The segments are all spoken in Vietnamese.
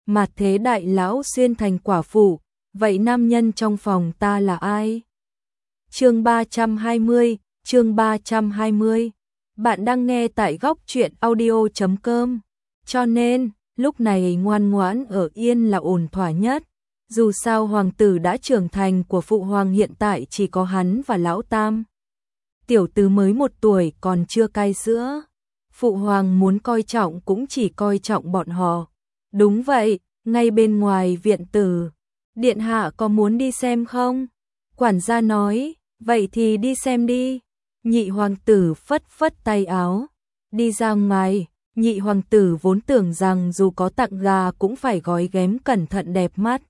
mà thế đại lão xuyên thành quả phụ, vậy nam nhân trong phòng ta là ai? Chương 320, chương 320. Bạn đang nghe tại góc truyện audio.com. Cho nên, lúc này ngoan ngoãn ở yên là ổn thỏa nhất. Dù sao hoàng tử đã trưởng thành, của phụ hoàng hiện tại chỉ có hắn và lão tam. Tiểu tứ mới 1 tuổi còn chưa cai sữa. Phụ hoàng muốn coi trọng cũng chỉ coi trọng bọn họ. Đúng vậy, ngay bên ngoài viện tử. Điện hạ có muốn đi xem không? Quản gia nói, vậy thì đi xem đi. Nhị hoàng tử phất phất tay áo, đi ra ngoài. Nhị hoàng tử vốn tưởng rằng dù có tặng gà cũng phải gói ghém cẩn thận đẹp mắt.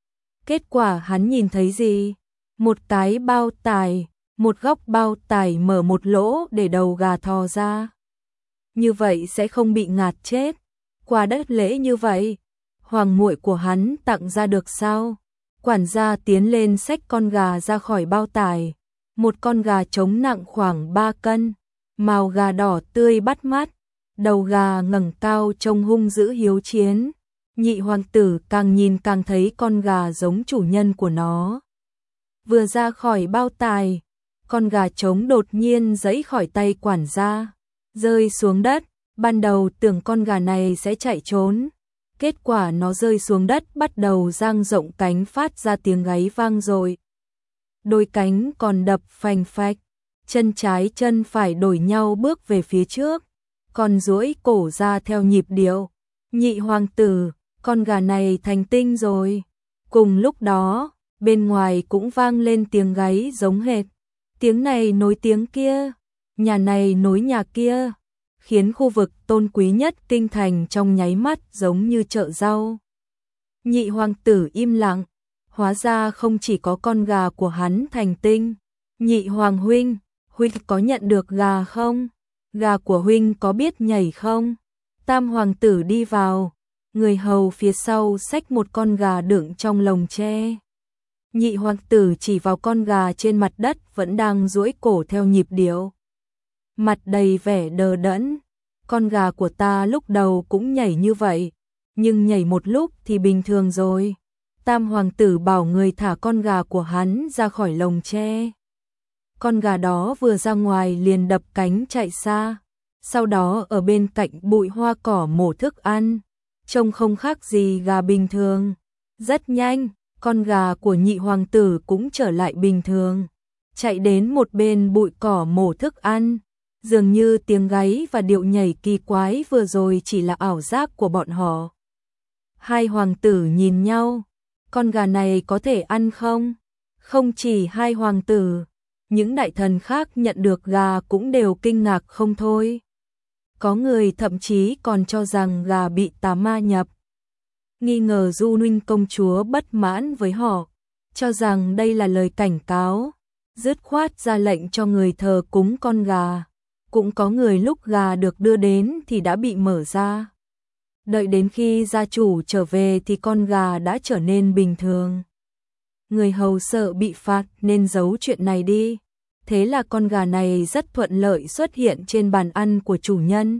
Kết quả hắn nhìn thấy gì? Một cái bao tải, một góc bao tải mở một lỗ để đầu gà thò ra. Như vậy sẽ không bị ngạt chết. Quà đắt lễ như vậy, hoàng muội của hắn tặng ra được sao? Quản gia tiến lên xách con gà ra khỏi bao tải. Một con gà trống nặng khoảng 3 cân, màu gà đỏ tươi bắt mắt, đầu gà ngẩng cao trông hung dữ hiếu chiến. Nhị hoàng tử càng nhìn càng thấy con gà giống chủ nhân của nó. Vừa ra khỏi bao tải, con gà trống đột nhiên giãy khỏi tay quản gia, rơi xuống đất. Ban đầu tưởng con gà này sẽ chạy trốn, kết quả nó rơi xuống đất bắt đầu dang rộng cánh phát ra tiếng gáy vang dội. Đôi cánh còn đập phành phạch, chân trái chân phải đổi nhau bước về phía trước, còn duỗi cổ ra theo nhịp điệu. Nhị hoàng tử, con gà này thành tinh rồi. Cùng lúc đó, bên ngoài cũng vang lên tiếng gáy giống hệt. Tiếng này nối tiếng kia, nhà này nối nhà kia, khiến khu vực tôn quý nhất kinh thành trong nháy mắt giống như chợ rau. Nhị hoàng tử im lặng, hóa ra không chỉ có con gà của hắn thành tinh. Nhị hoàng huynh, huynh có nhận được gà không? Gà của huynh có biết nhảy không? Tam hoàng tử đi vào, người hầu phía sau xách một con gà đựng trong lồng tre. Nhị hoàng tử chỉ vào con gà trên mặt đất vẫn đang duỗi cổ theo nhịp điệu, mặt đầy vẻ đờ đẫn. Con gà của ta lúc đầu cũng nhảy như vậy, nhưng nhảy một lúc thì bình thường rồi. Tam hoàng tử bảo người thả con gà của hắn ra khỏi lồng tre. Con gà đó vừa ra ngoài liền đập cánh chạy xa, sau đó ở bên cạnh bụi hoa cỏ mổ thức ăn, trông không khác gì gà bình thường. Rất nhanh, con gà của nhị hoàng tử cũng trở lại bình thường, chạy đến một bên bụi cỏ mổ thức ăn. Dường như tiếng gáy và điệu nhảy kỳ quái vừa rồi chỉ là ảo giác của bọn họ. Hai hoàng tử nhìn nhau, con gà này có thể ăn không? Không chỉ hai hoàng tử, những đại thần khác nhận được gà cũng đều kinh ngạc không thôi. Có người thậm chí còn cho rằng gà bị tà ma nhập. Nghi ngờ Du Ninh công chúa bất mãn với họ, cho rằng đây là lời cảnh cáo, dứt khoát ra lệnh cho người thờ cúng con gà. Cũng có người lúc gà được đưa đến thì đã bị mở ra. Đợi đến khi gia chủ trở về thì con gà đã trở nên bình thường. Người hầu sợ bị phạt nên giấu chuyện này đi. Thế là con gà này rất thuận lợi xuất hiện trên bàn ăn của chủ nhân.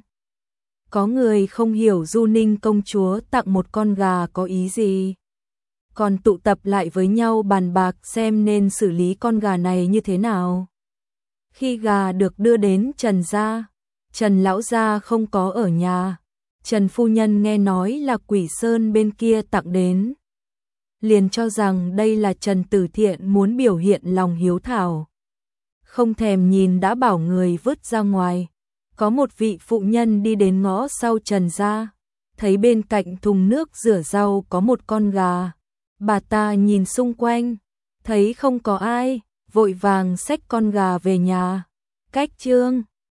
Có người không hiểu Du Ninh công chúa tặng một con gà có ý gì, còn tụ tập lại với nhau bàn bạc xem nên xử lý con gà này như thế nào. Khi gà được đưa đến Trần gia, Trần lão gia không có ở nhà. Trần phu nhân nghe nói là Quỷ Sơn bên kia tặng đến, liền cho rằng đây là Trần Tử Thiện muốn biểu hiện lòng hiếu thảo. Không thèm nhìn đã bảo người vứt ra ngoài. Có một vị phụ nhân đi đến ngõ sau Trần gia, thấy bên cạnh thùng nước rửa rau có một con gà. Bà ta nhìn xung quanh, thấy không có ai, vội vàng xách con gà về nhà. Cách chương